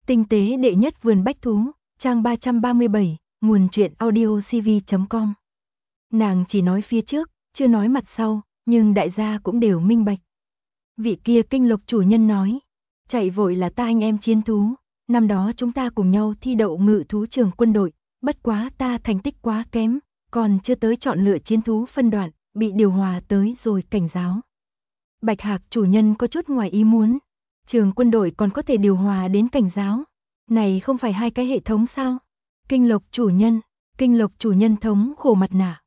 Tinh tế đệ nhất vườn bách thú, trang 337, nguồn truyện audiocv.com. Nàng chỉ nói phía trước, chưa nói mặt sau, nhưng đại gia cũng đều minh bạch. Vị kia Kinh Lộc chủ nhân nói, chạy vội là ta anh em chiến thú, năm đó chúng ta cùng nhau thi đậu ngự thú trường quân đội, bất quá ta thành tích quá kém, còn chưa tới chọn lựa chiến thú phân đoạn, bị điều hòa tới rồi cảnh giáo. Bạch Hạc chủ nhân có chút ngoài ý muốn, trường quân đội còn có thể điều hòa đến cảnh giáo, này không phải hai cái hệ thống sao? Kinh Lộc chủ nhân thống khổ mặt nạ.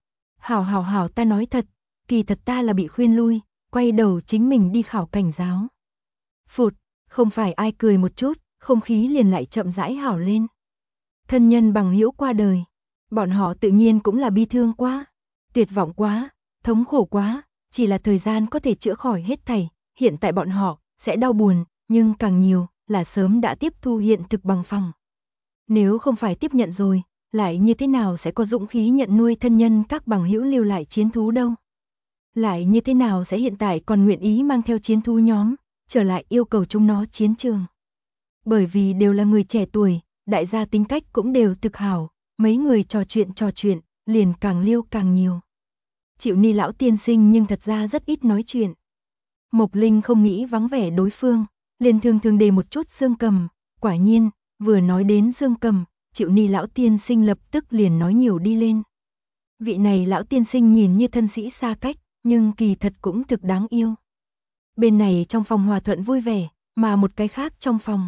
Hảo ta nói thật, kỳ thật ta là bị khuyên lui, quay đầu chính mình đi khảo cảnh giáo. Phụt, không phải ai cười một chút, không khí liền lại chậm rãi hảo lên. Thân nhân bằng hữu qua đời, bọn họ tự nhiên cũng là bi thương quá, tuyệt vọng quá, thống khổ quá, chỉ là thời gian có thể chữa khỏi hết thảy, hiện tại bọn họ sẽ đau buồn, nhưng càng nhiều là sớm đã tiếp thu hiện thực bằng phẳng. Nếu không phải tiếp nhận rồi, lại như thế nào sẽ có dũng khí nhận nuôi thân nhân các bằng hữu lưu lại chiến thú đâu? Lại như thế nào sẽ hiện tại còn nguyện ý mang theo chiến thú nhóm, trở lại yêu cầu chúng nó chiến trường? Bởi vì đều là người trẻ tuổi, đại gia tính cách cũng đều thực hảo, mấy người trò chuyện, liền càng liêu càng nhiều. Triệu Ni lão tiên sinh nhưng thật ra rất ít nói chuyện. Mộc Linh không nghĩ vắng vẻ đối phương, liền thường đề một chút Dương Cầm, quả nhiên, vừa nói đến Dương Cầm, Triệu Ni lão tiên sinh lập tức liền nói nhiều đi lên. Vị này lão tiên sinh nhìn như thân sĩ xa cách, nhưng kỳ thật cũng thực đáng yêu. Bên này trong phòng hòa thuận vui vẻ, mà một cái khác trong phòng.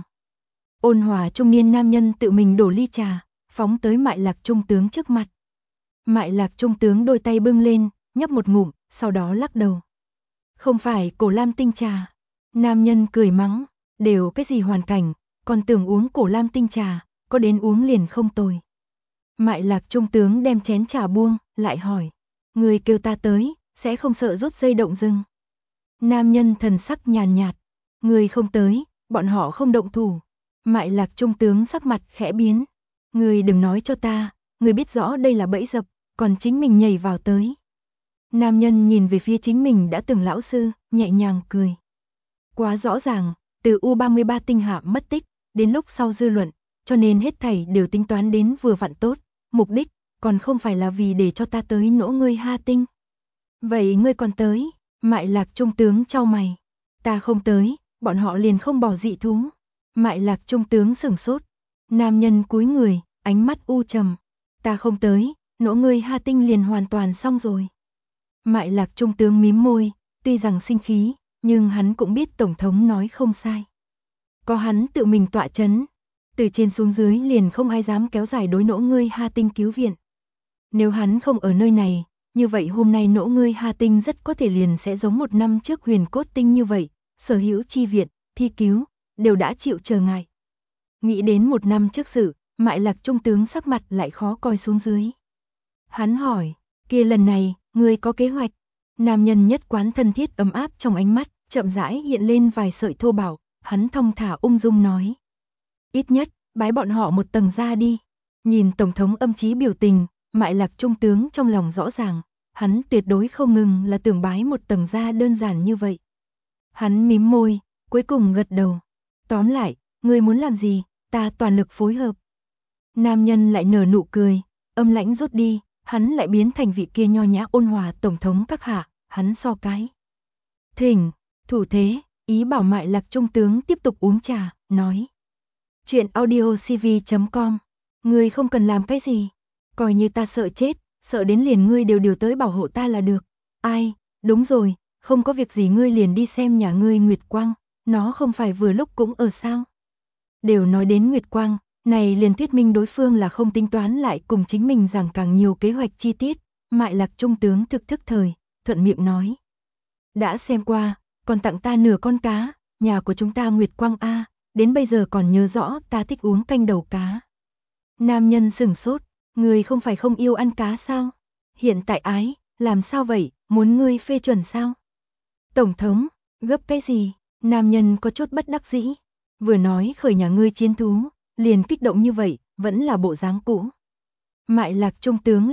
Ôn hòa trung niên nam nhân tự mình đổ ly trà, phóng tới Mại Lạc trung tướng trước mặt. Mại Lạc trung tướng đôi tay bưng lên, nhấp một ngụm, sau đó lắc đầu. Không phải cổ lam tinh trà. Nam nhân cười mắng, đều cái gì hoàn cảnh, còn tưởng uống cổ lam tinh trà, có đến uống liền không tồi. Mại Lạc trung tướng đem chén trà buông, lại hỏi, người kêu ta tới, sẽ không sợ rút dây động rừng. Nam nhân thần sắc nhàn nhạt, người không tới, bọn họ không động thủ. Mại Lạc trung tướng sắc mặt khẽ biến, người đừng nói cho ta, người biết rõ đây là bẫy dập, còn chính mình nhảy vào tới. Nam nhân nhìn về phía chính mình đã từng lão sư, nhẹ nhàng cười. Quá rõ ràng, từ U-33 tinh hạ mất tích, đến lúc sau dư luận, cho nên hết thảy đều tính toán đến vừa vặn tốt, mục đích, còn không phải là vì để cho ta tới nỗ ngươi Ha Tinh. Vậy ngươi còn tới, Mại Lạc trung tướng chau mày. Ta không tới, bọn họ liền không bỏ dị thú. Mại Lạc trung tướng sửng sốt. Nam nhân cúi người, ánh mắt u trầm. Ta không tới, nỗ ngươi Ha Tinh liền hoàn toàn xong rồi. Mại Lạc trung tướng mím môi, tuy rằng sinh khí, nhưng hắn cũng biết Tổng thống nói không sai. Có hắn tự mình tọa chấn, từ trên xuống dưới liền không ai dám kéo dài đối nỗ ngươi Ha Tinh cứu viện. Nếu hắn không ở nơi này, như vậy hôm nay nỗ ngươi Ha Tinh rất có thể liền sẽ giống một năm trước Huyền Cốt Tinh như vậy, sở hữu chi viện, thi cứu, đều đã chịu trở ngại. Nghĩ đến một năm trước sự, Mại Lạc trung tướng sắc mặt lại khó coi xuống dưới. Hắn hỏi, kia lần này, ngươi có kế hoạch? Nam nhân nhất quán thân thiết ấm áp trong ánh mắt, chậm rãi hiện lên vài sợi thô bạo, hắn thong thả ung dung nói. Ít nhất, bái bọn họ một tầng ra đi. Nhìn Tổng thống âm chí biểu tình, Mại Lạc trung tướng trong lòng rõ ràng, hắn tuyệt đối không ngừng là tưởng bái một tầng ra đơn giản như vậy. Hắn mím môi, cuối cùng gật đầu. Tóm lại, ngươi muốn làm gì, ta toàn lực phối hợp. Nam nhân lại nở nụ cười, âm lãnh rút đi, hắn lại biến thành vị kia nho nhã ôn hòa Tổng thống các hạ, hắn so cái. Thỉnh, thủ thế, ý bảo Mại Lạc trung tướng tiếp tục uống trà, nói. Chuyện audiocv.com, ngươi không cần làm cái gì, coi như ta sợ chết, sợ đến liền ngươi đều điều tới bảo hộ ta là được. Ai, đúng rồi, không có việc gì ngươi liền đi xem nhà ngươi Nguyệt Quang, nó không phải vừa lúc cũng ở sao. Đều nói đến Nguyệt Quang, này liền thuyết minh đối phương là không tính toán lại cùng chính mình rằng càng nhiều kế hoạch chi tiết. Mại Lạc trung tướng thực thức thời, thuận miệng nói. Đã xem qua, còn tặng ta nửa con cá, nhà của chúng ta Nguyệt Quang A, đến bây giờ còn nhớ rõ ta thích uống canh đầu cá. Nam nhân sửng sốt, ngươi không phải không yêu ăn cá sao? Hiện tại ái, làm sao vậy, muốn ngươi phê chuẩn sao? Tổng thống, gấp cái gì? Nam nhân có chút bất đắc dĩ, vừa nói khởi nhà ngươi chiến thú, liền kích động như vậy, vẫn là bộ dáng cũ. Mại Lạc trung tướng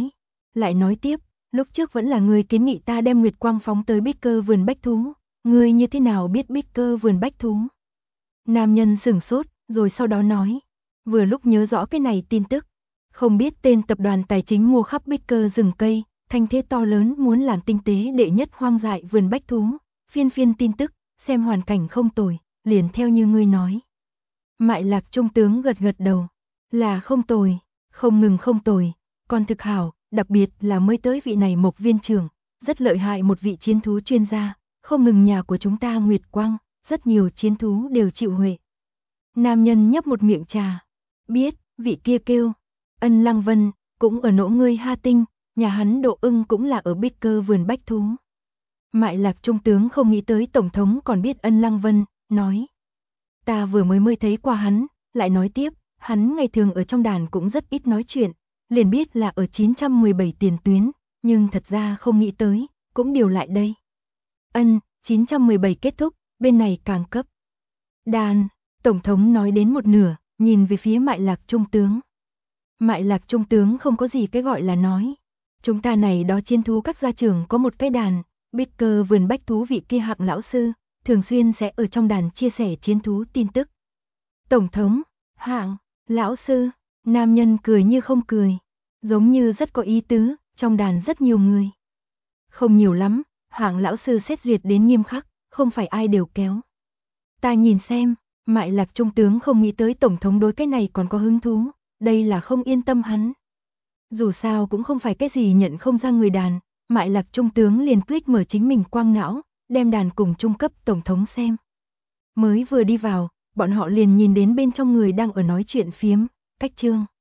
lại nói tiếp, lúc trước vẫn là ngươi kiến nghị ta đem Nguyệt Quang phóng tới Bích Cơ vườn bách thú, ngươi như thế nào biết Bích Cơ vườn bách thú? Nam nhân sửng sốt, rồi sau đó nói, vừa lúc nhớ rõ cái này tin tức. Không biết tên tập đoàn tài chính mua khắp Baker rừng cây, thanh thế to lớn muốn làm tinh tế đệ nhất hoang dại vườn bách thú, phiên tin tức, xem hoàn cảnh không tồi, liền theo như ngươi nói. Mại Lạc trung tướng gật gật đầu, là không tồi, không ngừng không tồi, còn thực hảo, đặc biệt là mới tới vị này Mộc viên trưởng, rất lợi hại một vị chiến thú chuyên gia, không ngừng nhà của chúng ta Nguyệt Quang, rất nhiều chiến thú đều chịu huệ. Nam nhân nhấp một miệng trà, biết, vị kia kêu, Ân Lăng Vân, cũng ở nỗ ngươi Ha Tinh, nhà hắn Độ Ưng cũng là ở Baker vườn bách thú. Mại Lạc trung tướng không nghĩ tới tổng thống còn biết Ân Lăng Vân, nói. Ta vừa mới thấy qua hắn, lại nói tiếp, hắn ngày thường ở trong đàn cũng rất ít nói chuyện, liền biết là ở 917 tiền tuyến, nhưng thật ra không nghĩ tới, cũng điều lại đây. 917 kết thúc, bên này càng cấp. Đàn, tổng thống nói đến một nửa, nhìn về phía Mại Lạc trung tướng. Mại Lạc trung tướng không có gì cái gọi là nói. Chúng ta này đó chiến thú các gia trưởng có một cái đàn, Baker vườn bách thú vị kia Hạng lão sư, thường xuyên sẽ ở trong đàn chia sẻ chiến thú tin tức. Tổng thống, Hạng, lão sư, nam nhân cười như không cười, giống như rất có ý tứ, trong đàn rất nhiều người. Không nhiều lắm, Hạng lão sư xét duyệt đến nghiêm khắc, không phải ai đều kéo. Ta nhìn xem, Mại Lạc trung tướng không nghĩ tới tổng thống đối cái này còn có hứng thú, đây là không yên tâm hắn. Dù sao cũng không phải cái gì nhận không ra người đàn, Mại Lạc trung tướng liền click mở chính mình quang não, đem đàn cùng trung cấp tổng thống xem. Mới vừa đi vào, bọn họ liền nhìn đến bên trong người đang ở nói chuyện phiếm, cách chương.